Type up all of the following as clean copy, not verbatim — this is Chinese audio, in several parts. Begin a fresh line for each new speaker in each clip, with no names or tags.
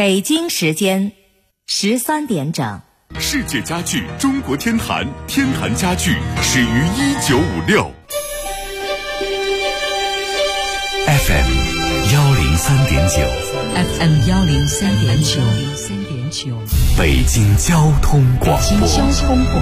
北京时间13点整。
世界家具中国天坛，天坛家具始于1956。FM 103.9
FM 103.9
北京交通广播。
北京交通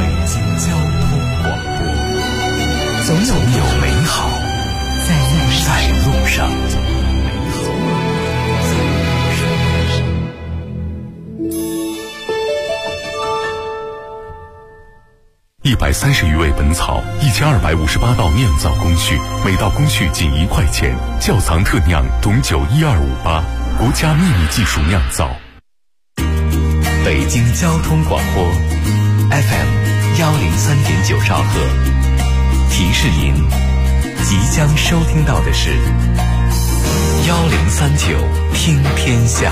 广播，总有美好在路上。130余味本草，1258道酿造工序，每道工序仅1块钱。窖藏特酿董酒12588，国家秘密技术酿造。北京交通广播 FM 103.9兆赫，提示您即将收听到的是1039听天下。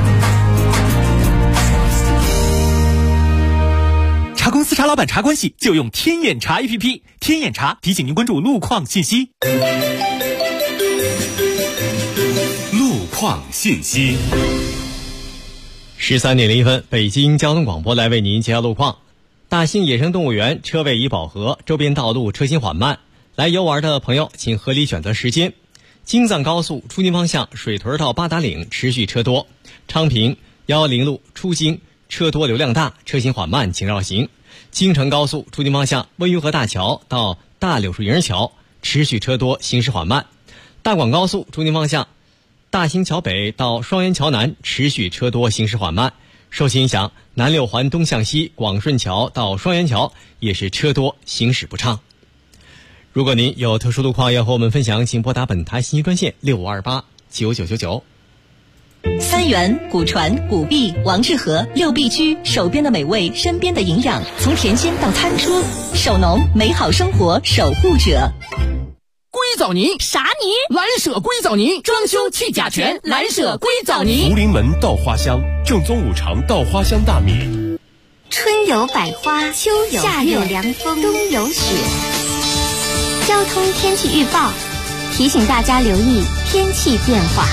茶公司茶老板茶关系就用天眼查 APP， 天眼查提醒您关注路况信息。
路况信息。
13点01分，北京交通广播来为您介绍路况。大兴野生动物园车位已饱和，周边道路车行缓慢，来游玩的朋友请合理选择时间。京藏高速出京方向水屯到八达岭持续车多，昌平110路出京车多流量大，车行缓慢，请绕行。京承高速出京方向温榆河大桥到大柳树营桥持续车多，行驶缓慢。大广高速出京方向大兴桥北到双元桥南持续车多，行驶缓慢。受其影响，南六环东向西广顺桥到双元桥也是车多，行驶不畅。如果您有特殊路况要和我们分享，请拨打本台信息专线65289999。
三元、古传、古碧、王致和六必居，手边的美味，身边的营养，从甜心到餐桌，手农美好生活守护者。
硅藻泥
啥泥？
蓝舍硅藻泥，装修去甲醛，蓝舍硅藻泥。
福临门稻花香，正宗五常稻花香大米。
春有百花，秋有夏有凉风，冬有雪。交通天气预报提醒大家留意天气变化。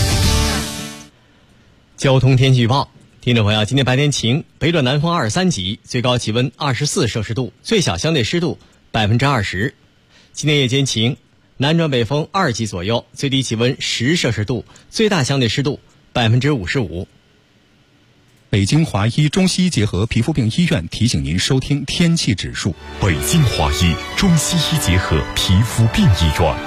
交通天气预报，听众朋友，今天白天晴，北转南风23级，最高气温24摄氏度，最小相对湿度20%。今天夜间晴，南转北风2级左右，最低气温10摄氏度，最大相对湿度55%。
北京华医中西医结合皮肤病医院提醒您收听天气指数。
北京华医中西医结合皮肤病医院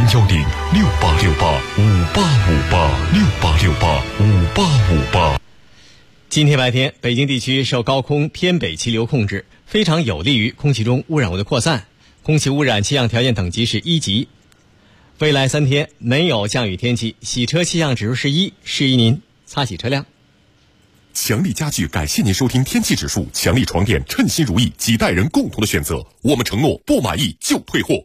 ，0106868585858，68685858。
今天白天，北京地区受高空偏北气流控制，非常有利于空气中污染物的扩散，空气污染气象条件等级是1级。未来3天没有降雨天气，洗车气象指数是1，适宜您擦洗车辆。
强力家具感谢您收听天气指数，强力床垫称心如意，几代人共同的选择，我们承诺不满意就退货。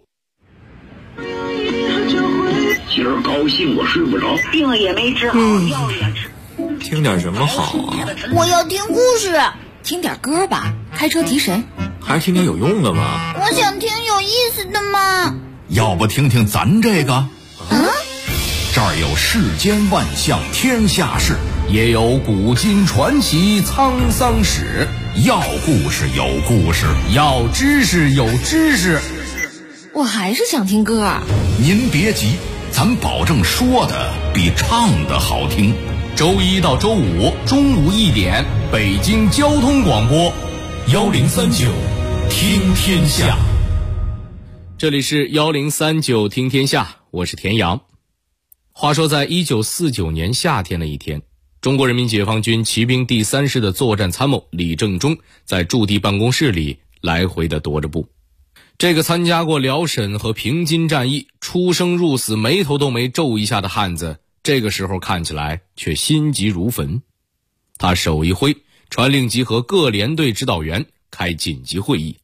今儿高兴我睡不着，
病也没治好，药也吃。
听点什么好啊？
我要听故事。
听点歌吧，开车提神。
还是听点有用的吧。
我想听有意思的嘛。
要不听听咱这个？这儿有世间万象天下事，也有古今传奇沧桑史。要故事有故事，要知识有知识。
我还是想听歌。
您别急，咱保证说的比唱的好听。周1到周5中午1点，北京交通广播1039听天下。
这里是1039听天下，我是田阳。话说在1949年夏天的一天，中国人民解放军骑兵第3师的作战参谋李正中在驻地办公室里来回地踱着步。这个参加过辽沈和平津战役，出生入死眉头都没皱一下的汉子，这个时候看起来却心急如焚。他手一挥，传令集合各连队指导员开紧急会议。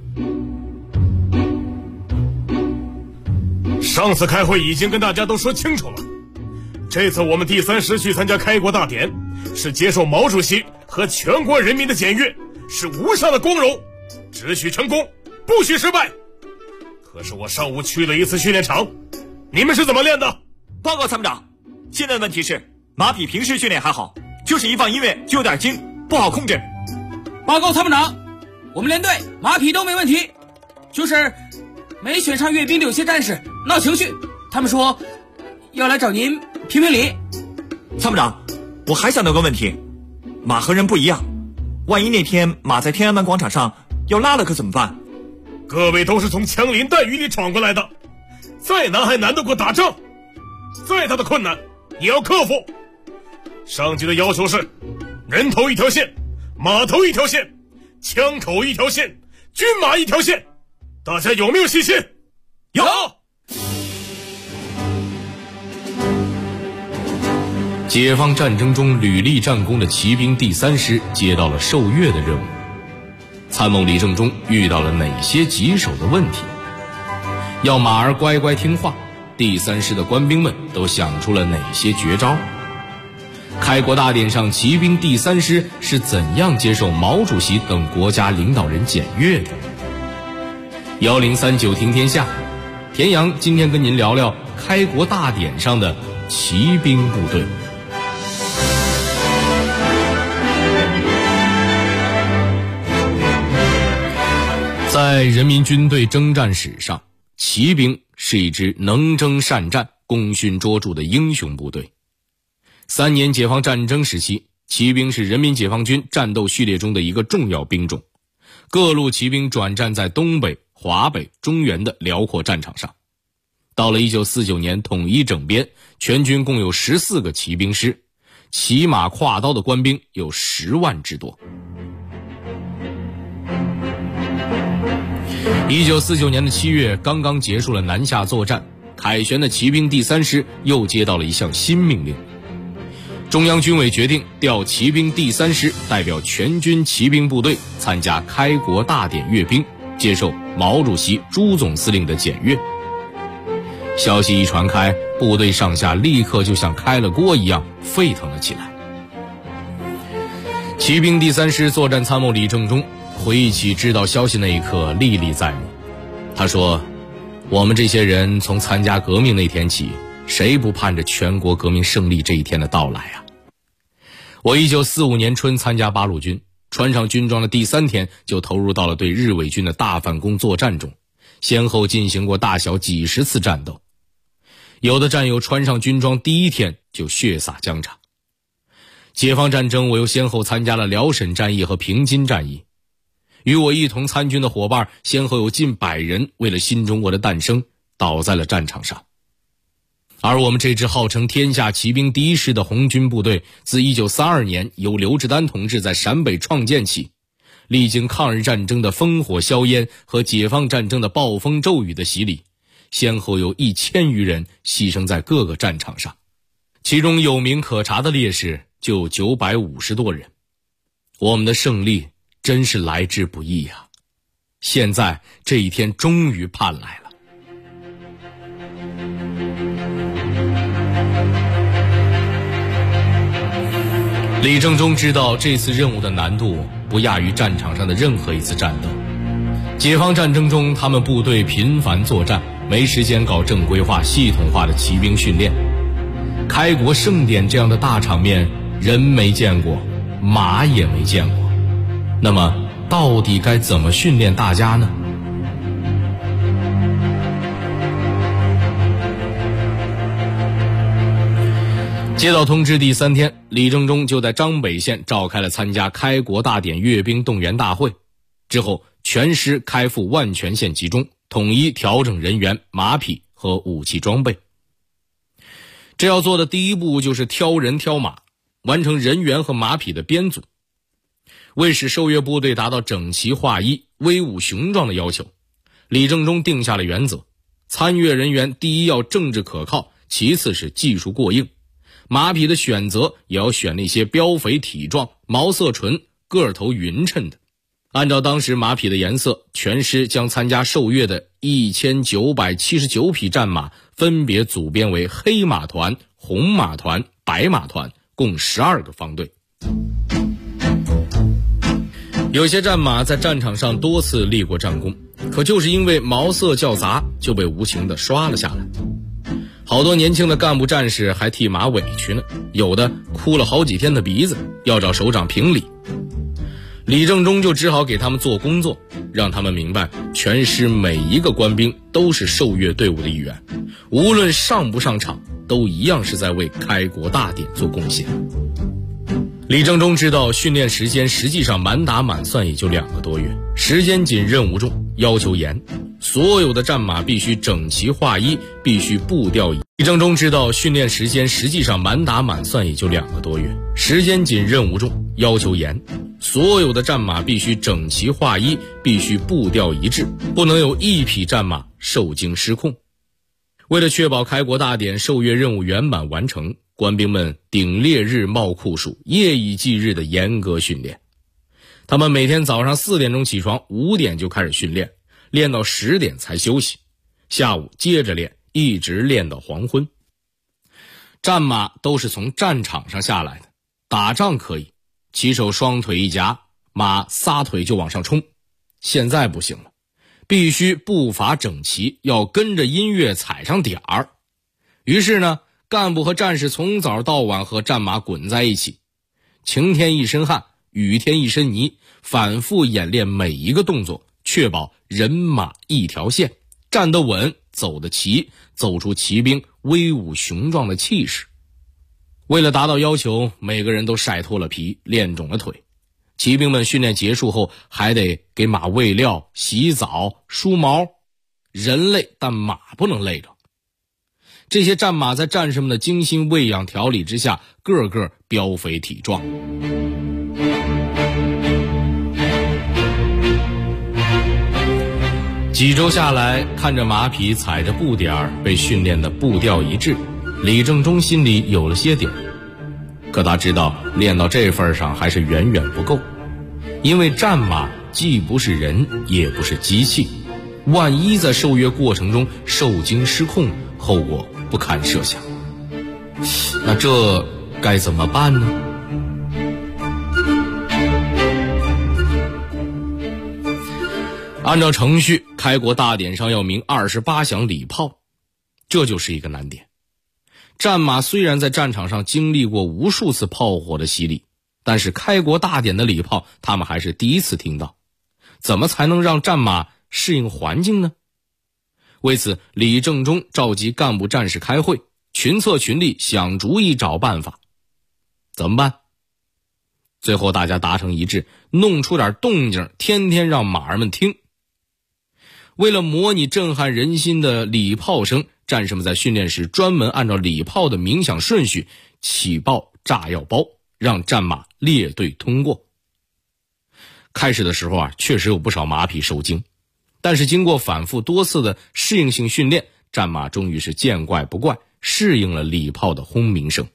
上次开会已经跟大家都说清楚了，这次我们第3师去参加开国大典，是接受毛主席和全国人民的检阅，是无上的光荣，只许成功，不许失败。可是我上午去了一次训练场，你们是怎么练的？
报告参谋长，现在的问题是马匹平时训练还好，
就是一放音乐就有点惊，不好控制。
报告参谋长，我们连队马匹都没问题，就是没选上阅兵的有些战士闹情绪，他们说要来找您评评理。
参谋长，我还想到个问题，马和人不一样，万一那天马在天安门广场上要拉了可怎么办？
各位都是从枪林弹雨里闯过来的，再难还难得过打仗，再大的困难也要克服。上级的要求是人头一条线，马头一条线，枪口一条线，军马一条线，大家有没有信心？
有。
解放战争中屡立战功的骑兵第3师接到了受阅的任务，参谋李正中遇到了哪些棘手的问题？要马儿乖乖听话，第3师的官兵们都想出了哪些绝招？开国大典上，骑兵第3师是怎样接受毛主席等国家领导人检阅的？1039听天下，田阳今天跟您聊聊开国大典上的骑兵部队。在人民军队征战史上，骑兵是一支能征善战、功勋卓著的英雄部队。3年解放战争时期，骑兵是人民解放军战斗序列中的一个重要兵种，各路骑兵转战在东北、华北、中原的辽阔战场上。到了1949年统一整编，全军共有14个骑兵师，骑马挎刀的官兵有10万之多。1949年的7月，刚刚结束了南下作战，凯旋的骑兵第3师又接到了一项新命令。中央军委决定调骑兵第3师代表全军骑兵部队参加开国大典阅兵，接受毛主席、朱总司令的检阅。消息一传开，部队上下立刻就像开了锅一样沸腾了起来。骑兵第3师作战参谋李正中回忆起知道消息那一刻历历在目。他说，我们这些人从参加革命那天起，谁不盼着全国革命胜利这一天的到来啊？我1945年春参加八路军，穿上军装的第3天就投入到了对日伪军的大反攻作战中，先后进行过大小几十次战斗。有的战友穿上军装第1天就血洒疆场。解放战争，我又先后参加了辽沈战役和平津战役。与我一同参军的伙伴，先后有近100人为了新中国的诞生倒在了战场上。而我们这支号称天下骑兵第1师的红军部队，自1932年由刘志丹同志在陕北创建起，历经抗日战争的烽火硝烟和解放战争的暴风骤雨的洗礼，先后有1000余人牺牲在各个战场上，其中有名可查的烈士就有950多人。我们的胜利真是来之不易啊！现在这一天终于盼来了。李正中知道这次任务的难度不亚于战场上的任何一次战斗。解放战争中，他们部队频繁作战，没时间搞正规化、系统化的骑兵训练。开国盛典这样的大场面，人没见过，马也没见过。那么，到底该怎么训练大家呢？接到通知第3天，李正中就在张北县召开了参加开国大典阅兵动员大会。之后，全师开赴万全县集中，统一调整人员、马匹和武器装备。这要做的第一步就是挑人挑马，完成人员和马匹的编组。为使受阅部队达到整齐划一、威武雄壮的要求，李正中定下了原则：参阅人员第一要政治可靠，其次是技术过硬。马匹的选择也要选那些膘肥体壮、毛色纯、个头匀称的。按照当时马匹的颜色，全师将参加受阅的1979匹战马分别组编为黑马团、红马团、白马团，共12个方队。有些战马在战场上多次立过战功，可就是因为毛色较杂，就被无情地刷了下来。 好多年轻的干部战士还替马委屈呢，有的哭了好几天的鼻子，要找首长评理。李正中就只好给他们做工作，让他们明白全师每一个官兵都是受阅队伍的一员，无论上不上场，都一样是在为开国大典做贡献。李正中知道训练时间实际上满打满算也就2个多月，时间紧，任务重，要求严，所有的战马必须整齐划一，必须步调一致。李正中知道训练时间实际上满打满算也就2个多月，时间紧，任务重，要求严，所有的战马必须整齐划一，必须步调一致，不能有一匹战马受惊失控。为了确保开国大典受阅任务圆满完成，官兵们顶烈日冒酷暑，夜以继日的严格训练。他们每天早上4点钟起床，5点就开始训练，练到10点才休息，下午接着练，一直练到黄昏。战马都是从战场上下来的，打仗可以，骑手双腿一夹，马撒腿就往上冲。现在不行了，必须步伐整齐，要跟着音乐踩上点儿。于是呢，干部和战士从早到晚和战马滚在一起，晴天一身汗，雨天一身泥，反复演练每一个动作，确保人马一条线，站得稳，走得齐，走出骑兵威武雄壮的气势。为了达到要求，每个人都晒脱了皮，练肿了腿。骑兵们训练结束后，还得给马喂料、洗澡、梳毛。人累，但马不能累着。这些战马在战士们的精心喂养调理之下，个个膘肥体壮。几周下来，看着马匹踩着步点儿被训练的步调一致，李正中心里有了些底儿。可他知道练到这份上还是远远不够，因为战马既不是人也不是机器，万一在受阅过程中受惊失控，后果不堪设想。那这该怎么办呢？按照程序，开国大典上要鸣28响礼炮，这就是一个难点。战马虽然在战场上经历过无数次炮火的洗礼，但是开国大典的礼炮他们还是第一次听到。怎么才能让战马适应环境呢？为此，李正中召集干部战士开会，群策群力，想主意找办法。怎么办？最后大家达成一致，弄出点动静，天天让马儿们听。为了模拟震撼人心的礼炮声，战士们在训练时专门按照礼炮的鸣响顺序起爆炸药包，让战马列队通过。开始的时候确实有不少马匹受惊，但是经过反复多次的适应性训练，战马终于是见怪不怪，适应了礼炮的轰鸣声。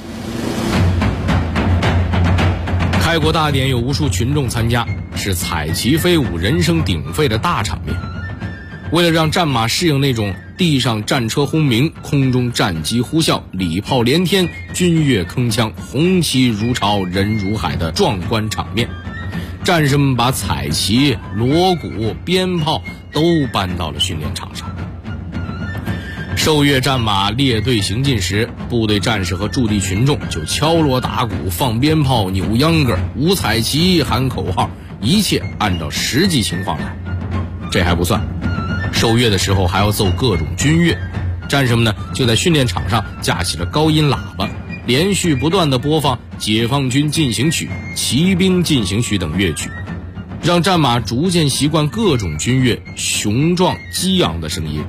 开国大典有无数群众参加，是彩旗飞舞、人声鼎沸的大场面。为了让战马适应那种地上战车轰鸣、空中战机呼啸、礼炮连天、军乐铿锵、红旗如潮、人如海的壮观场面，战士们把彩旗、锣鼓、鞭炮都搬到了训练场上。受阅战马列队行进时，部队战士和驻地群众就敲锣打鼓、放鞭炮、扭秧歌、舞彩旗、喊口号，一切按照实际情况来。这还不算，受阅的时候还要奏各种军乐，战士们呢就在训练场上架起了高音喇叭，连续不断地播放解放军进行曲、骑兵进行曲等乐曲，让战马逐渐习惯各种军乐雄壮激昂的声音。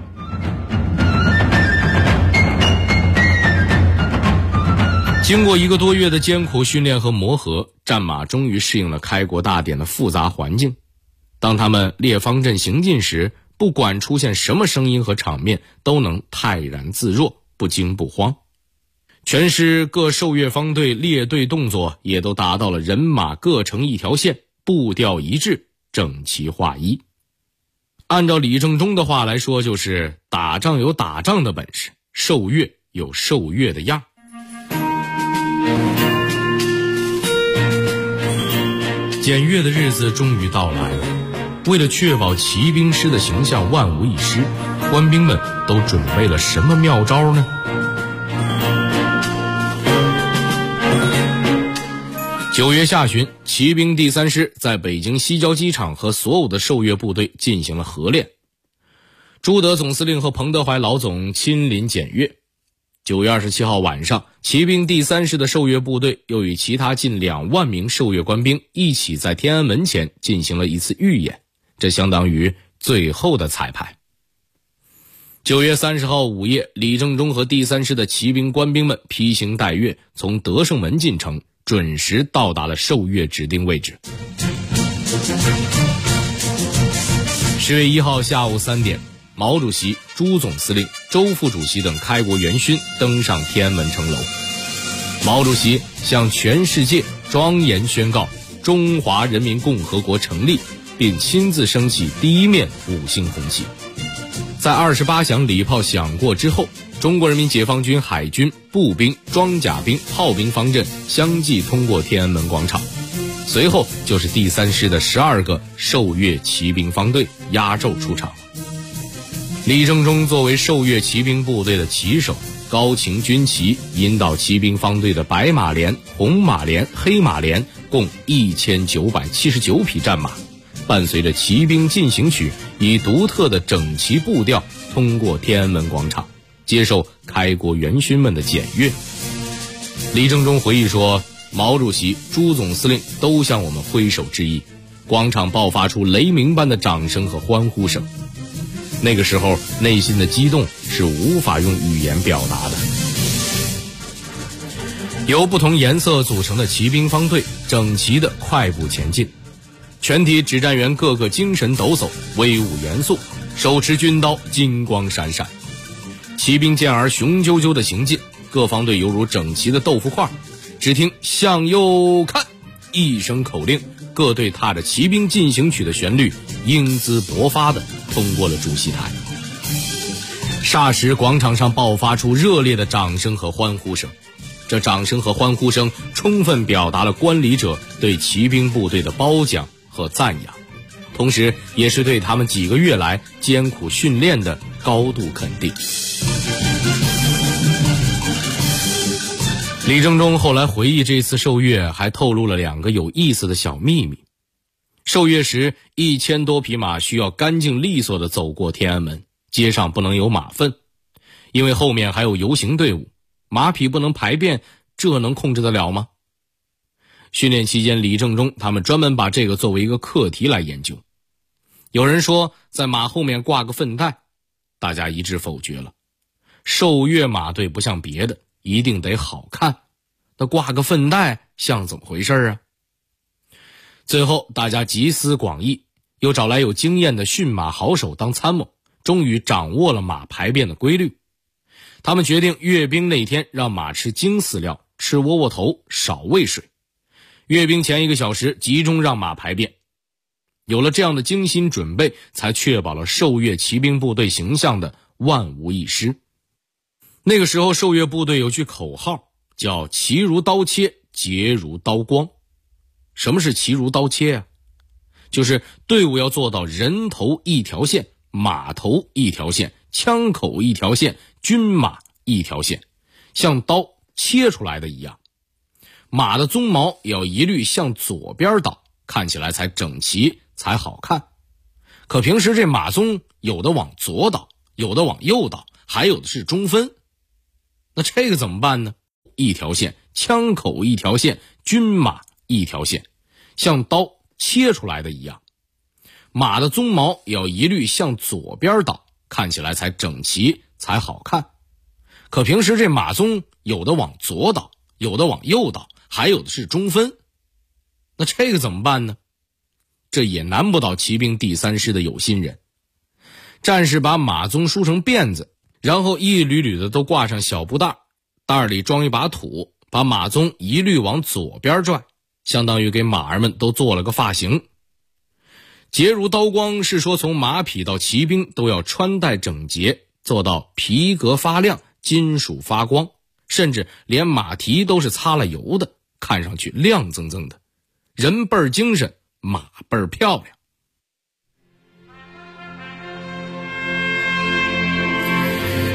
经过1个多月的艰苦训练和磨合，战马终于适应了开国大典的复杂环境。当他们列方阵行进时，不管出现什么声音和场面，都能泰然自若，不惊不慌。全师各受阅方队列队动作也都达到了人马各成一条线，步调一致，整齐划一。按照李正中的话来说，就是打仗有打仗的本事，受阅有受阅的样。检阅的日子终于到来了， 为了确保骑兵师的形象万无一失，官兵们都准备了什么妙招呢？9月下旬，骑兵第3师在北京西郊机场和所有的受阅部队进行了合练。朱德总司令和彭德怀老总亲临检阅。9月27号晚上，骑兵第3师的受阅部队又与其他近2万名受阅官兵一起在天安门前进行了一次预演，这相当于最后的彩排。9月30号午夜，李正中和第3师的骑兵官兵们披星戴月从德胜门进城，准时到达了受阅指定位置。10月1号下午3点，毛主席、朱总司令、周副主席等开国元勋登上天安门城楼。毛主席向全世界庄严宣告中华人民共和国成立，并亲自升起第一面5星红旗。在28响礼炮响过之后，中国人民解放军海军、步兵、装甲兵、炮兵方阵相继通过天安门广场，随后就是第3师的12个受阅骑兵方队压轴出场。李正中作为受阅骑兵部队的旗手，高擎军旗，引导骑兵方队的白马连、红马连、黑马连共1979匹战马，伴随着骑兵进行曲，以独特的整齐步调通过天安门广场，接受开国元勋们的检阅。李正中回忆说，毛主席、朱总司令都向我们挥手致意，广场爆发出雷鸣般的掌声和欢呼声。那个时候内心的激动是无法用语言表达的。由不同颜色组成的骑兵方队整齐地快步前进，全体指战员个个精神抖擞，威武严肃，手持军刀，金光闪闪。骑兵健儿雄赳赳地行进，各方队犹如整齐的豆腐块。只听向右看一声口令，各队踏着骑兵进行曲的旋律，英姿勃发地通过了主席台。霎时广场上爆发出热烈的掌声和欢呼声，这掌声和欢呼声充分表达了观礼者对骑兵部队的褒奖和赞扬，同时也是对他们几个月来艰苦训练的高度肯定。李正中后来回忆这次受阅，还透露了2个有意思的小秘密。受阅时1000多匹马需要干净利索地走过天安门，街上不能有马粪，因为后面还有游行队伍，马匹不能排便，这能控制得了吗？训练期间，李正中他们专门把这个作为一个课题来研究。有人说在马后面挂个粪袋，大家一致否决了。受阅马队不像别的，一定得好看，那挂个粪袋像怎么回事啊？最后大家集思广益，又找来有经验的驯马好手当参谋，终于掌握了马排便的规律。他们决定阅兵那天让马吃精饲料，吃窝窝头，少喂水。阅兵前1个小时集中让马排便。有了这样的精心准备，才确保了受阅骑兵部队形象的万无一失。那个时候受阅部队有句口号，叫骑如刀切，节如刀光。什么是骑如刀切啊？就是队伍要做到人头一条线，马头一条线，枪口一条线，军马一条线，像刀切出来的一样。马的鬃毛也要一律向左边倒，看起来才整齐才好看。可平时这马鬃有的往左倒，有的往右倒，还有的是中分。那这个怎么办呢？一条线，枪口一条线，军马一条线，像刀切出来的一样。马的鬃毛也要一律向左边倒，看起来才整齐才好看。可平时这马鬃有的往左倒，有的往右倒，还有的是中分。那这个怎么办呢？这也难不倒骑兵第3师的有心人。战士把马鬃梳成辫子，然后一缕缕的都挂上小布袋，袋里装一把土，把马鬃一律往左边拽，相当于给马儿们都做了个发型。节如刀光是说从马匹到骑兵都要穿戴整洁，做到皮革发亮，金属发光，甚至连马蹄都是擦了油的，看上去亮锃锃的，人倍儿精神，马倍儿漂亮。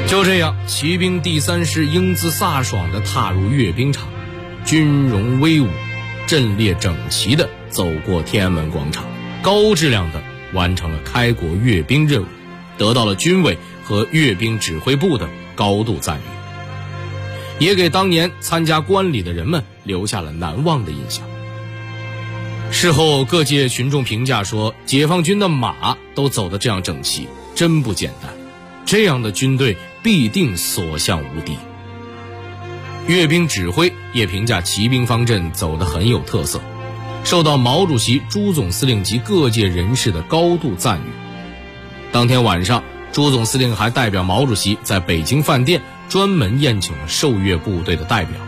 就这样，骑兵第3师英姿飒爽地踏入阅兵场，军容威武，阵列整齐地走过天安门广场，高质量地完成了开国阅兵任务，得到了军委和阅兵指挥部的高度赞誉，也给当年参加观礼的人们留下了难忘的印象。事后各界群众评价说，解放军的马都走得这样整齐，真不简单，这样的军队必定所向无敌。阅兵指挥也评价骑兵方阵走得很有特色，受到毛主席、朱总司令及各界人士的高度赞誉。当天晚上，朱总司令还代表毛主席在北京饭店专门宴请了受阅部队的代表。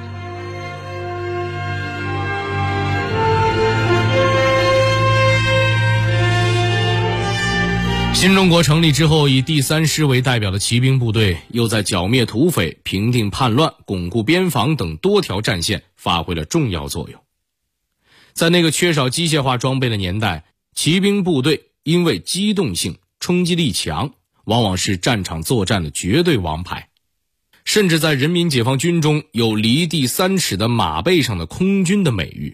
新中国成立之后，以第3师为代表的骑兵部队又在剿灭土匪、平定叛乱、巩固边防等多条战线发挥了重要作用。在那个缺少机械化装备的年代，骑兵部队因为机动性、冲击力强，往往是战场作战的绝对王牌，甚至在人民解放军中有离地3尺的马背上的空军的美誉。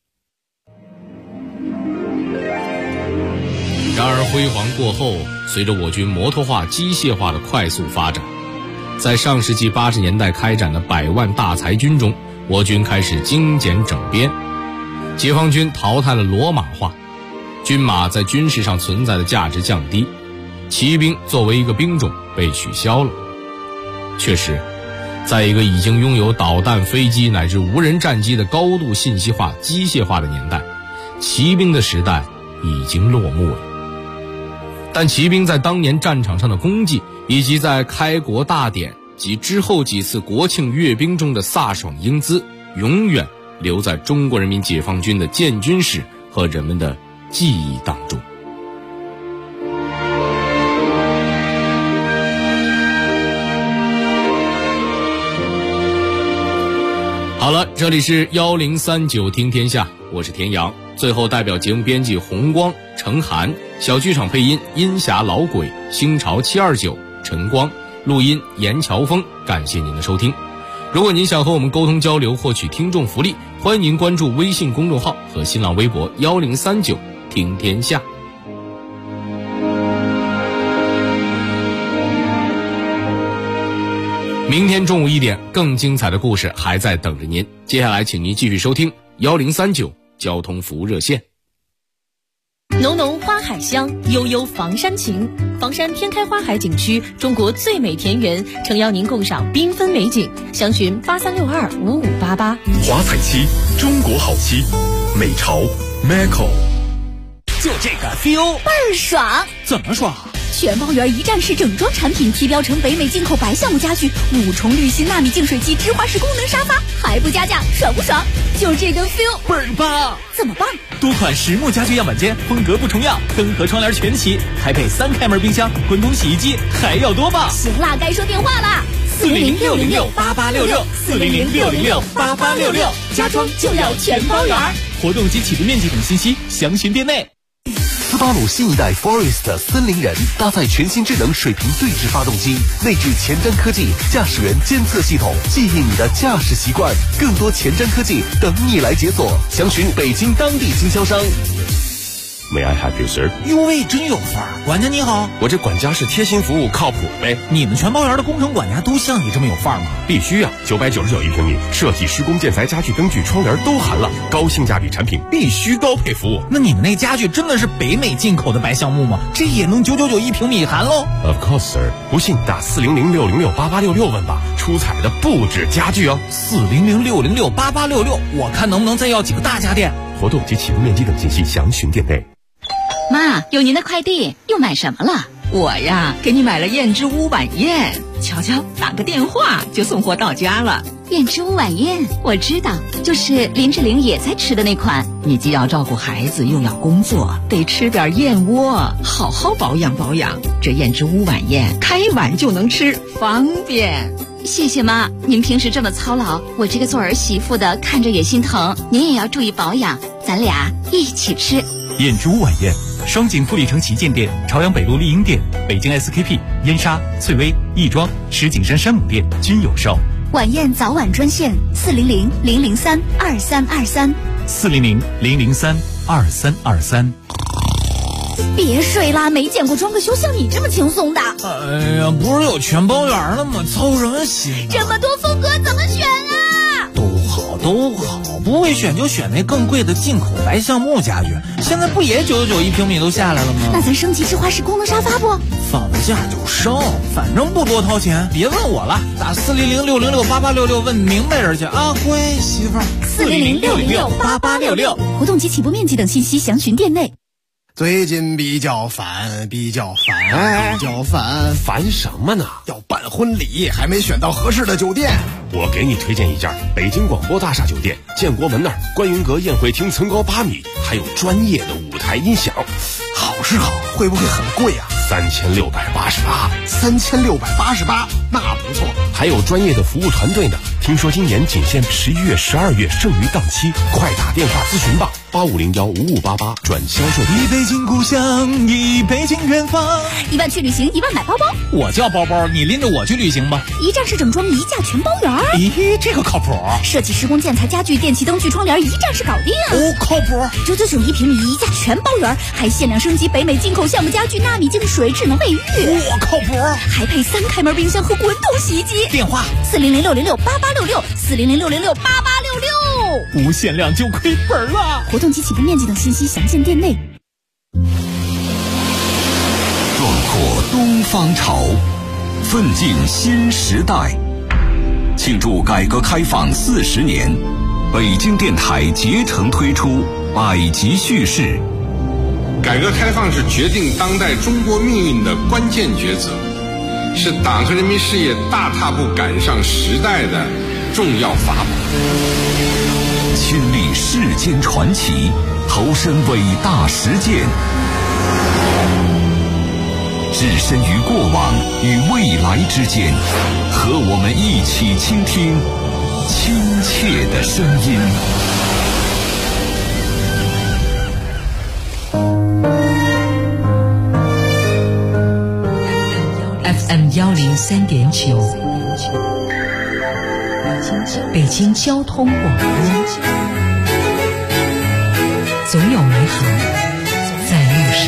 然而辉煌过后，随着我军摩托化、机械化的快速发展，在上世纪80年代开展的100万大裁军中，我军开始精简整编，解放军淘汰了骡马化，军马在军事上存在的价值降低，骑兵作为一个兵种被取消了。确实，在一个已经拥有导弹、飞机乃至无人战机的高度信息化、机械化的年代，骑兵的时代已经落幕了。但骑兵在当年战场上的功绩，以及在开国大典及之后几次国庆阅兵中的飒爽英姿，永远留在中国人民解放军的建军史和人们的记忆当中。好了，这里是1039听天下，我是田阳。最后代表节目编辑红光、程涵，小剧场配音阴霞老鬼、星潮729、陈光，录音严乔峰，感谢您的收听。如果您想和我们沟通交流，获取听众福利，欢迎您关注微信公众号和新浪微博1039听天下。明天中午1点，更精彩的故事还在等着您。接下来请您继续收听1039交通服务热线。
浓浓花海香，悠悠房山情。房山天开花海景区，中国最美田园，诚邀您共赏缤纷美景。详询83625588。
华彩漆，中国好漆，美潮 Maco。
就这个 feel
倍儿爽。
怎么爽？
全包圆一站式整装产品，提标成北美进口白橡木家具，5重滤芯纳米净水机，直滑式功能沙发，还不加价，爽不爽？就这个 feel
倍儿棒！
怎么办？
多款实木家具样板间，风格不重样，灯和窗帘全齐，还配3开门冰箱、滚筒洗衣机，还要多棒！
行啦，该说电话啦
，400-606-8866，400-606-8866，
家装就要全包圆。
活动及起步面积等信息详询店内。
斯巴鲁新一代 Forest 森林人搭载全新智能水平对置发动机，内置前瞻科技驾驶员监测系统，记忆你的驾驶习惯。更多前瞻科技等你来解锁，详询北京当地经销商。
May I help you, sir？
哟喂，真有范儿！管家你好，
我这管家是贴心服务，靠谱呗。
你们全包园的工程管家都像你这么有范儿吗？
必须啊！999一平米，设计、施工、建材、家具、灯具、窗帘都含了，高性价比产品，必须高配服务。
那你们那家具真的是北美进口的白橡木吗？这也能999一平米含喽
？Of course, sir。不信打400-606-8866问吧，出彩的不止家具哦。
400-606-8866，我看能不能再要几个大家电。
活动及起步面积等信息详询店内。
妈，有您的快递，又买什么了？我呀，给你买了燕之屋晚宴，瞧瞧，打个电话就送货到家了。
燕之屋晚宴，我知道，就是林志玲也在吃的那款。
你既要照顾孩子，又要工作，得吃点燕窝，好好保养保养。这燕之屋晚宴，开碗就能吃，方便。
谢谢妈，您平时这么操劳，我这个做儿媳妇的看着也心疼。您也要注意保养，咱俩一起吃。
燕之屋晚宴，
双井富力城旗舰店、朝阳北路丽婴店、北京 SKP、燕莎、翠微、亦庄、石景山山姆店均有售。
晚宴早晚专线400-003-2323。
400-003-2323。
别睡啦，没见过装个修像你这么轻松的。
哎呀，不是有全包圆了吗？操什么心？
这么多风格怎么选啊？
都好，不会选就选那更贵的进口白橡木家具，现在不也999一平米都下来了吗？
那咱升级智花式功能沙发不？
放假就升，反正不多掏钱。别问我了，打400-606-8866问明白人去啊！乖媳妇儿
，400-606-8866。活动及起步面积等信息详询店内。
最近比较烦，
烦什么呢？
要办婚礼，还没选到合适的酒店。
我给你推荐一家北京广播大厦酒店，建国门那儿观云阁宴会厅层高8米，还有专业的舞台音响。
好是好，会不会很贵啊
？3688，
那不错。
还有专业的服务团队呢。听说今年仅限11月、12月剩余档期，快打电话咨询吧，8501-5588转销售。
一北京故乡，一北京远方。
1万去旅行，1万买包包。
我叫包包，你拎着我去旅行吧。
一站式整装，一价全包圆。
咦，这个靠谱。
设计、施工、建材、家具、电器、灯具、窗帘，一站式搞定。
哦，靠谱。
999一平米，一价全包圆，还限量升级北美进口橡木家具、纳米净水、智能卫浴。
我靠谱。
还配3开门冰箱和滚筒洗衣机。
电话
400-606-8866，400-606-8866。
无限量就亏本了。
活动及起步面积等信息详见店内。
壮阔东方潮，奋进新时代。庆祝改革开放40年，北京电台竭诚推出百集叙事。
改革开放是决定当代中国命运的关键抉择，是党和人民事业大踏步赶上时代的重要法宝。
亲历世间传奇，投身伟大实践，置身于过往与未来之间，和我们一起倾听亲切的声音。
FM 103.9，北京交通广播，总有美好在路上。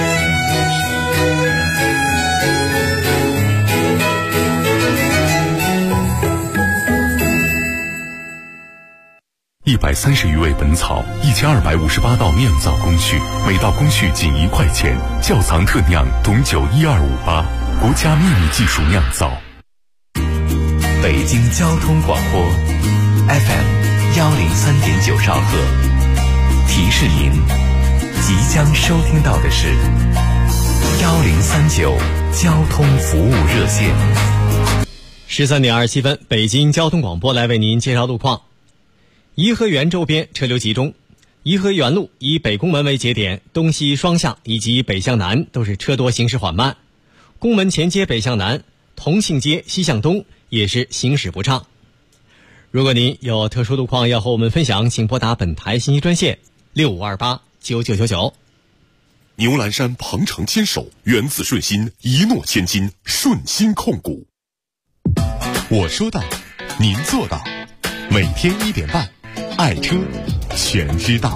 130余味本草，1258道酿造工序，每道工序仅1块钱，窖藏特酿董酒12588，国家秘密技术酿造。
北京交通广播 FM 103.9兆赫，提示您即将收听到的是1039交通服务热线。
13点27分，北京交通广播来为您介绍路况。颐和园周边车流集中，颐和园路以北宫门为节点，东西双向以及北向南都是车多行驶缓慢。宫门前街北向南，同庆街西向东也是行驶不畅。如果您有特殊路况要和我们分享，请拨打本台信息专线65289999。
牛栏山鹏程坚守，源自顺心，一诺千金，顺心控股。我说到，您做到。每天1点半，爱车全知道。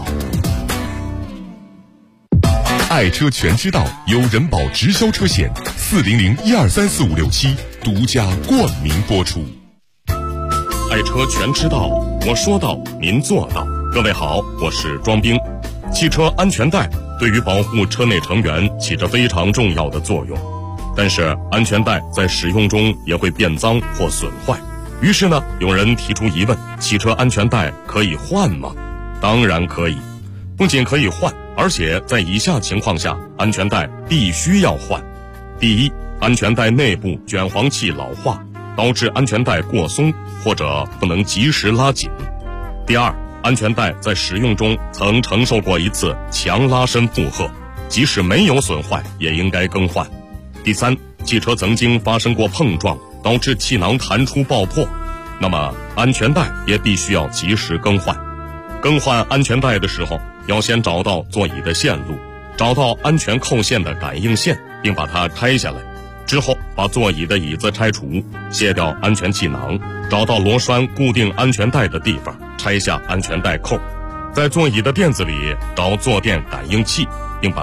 爱车全知道由人保直销车险400-1234567独家冠名播出。爱车全知道，我说到，您做到。各位好，我是庄兵。汽车安全带对于保护车内成员起着非常重要的作用，但是安全带在使用中也会变脏或损坏。于是呢，有人提出疑问：汽车安全带可以换吗？当然可以，不仅可以换，而且在以下情况下，安全带必须要换。第一，安全带内部卷簧器老化，导致安全带过松或者不能及时拉紧。第二，安全带在使用中曾承受过一次强拉伸负荷，即使没有损坏，也应该更换。第三，汽车曾经发生过碰撞，导致气囊弹出爆破，那么安全带也必须要及时更换。更换安全带的时候，要先找到座椅的线路，
找到安全扣线的感应线，并把它拆下来。之后把座椅的椅子拆除，卸掉安全气囊，找到螺栓固定安全带的地方，拆下安全带扣。在座椅的垫子里找坐垫感应器，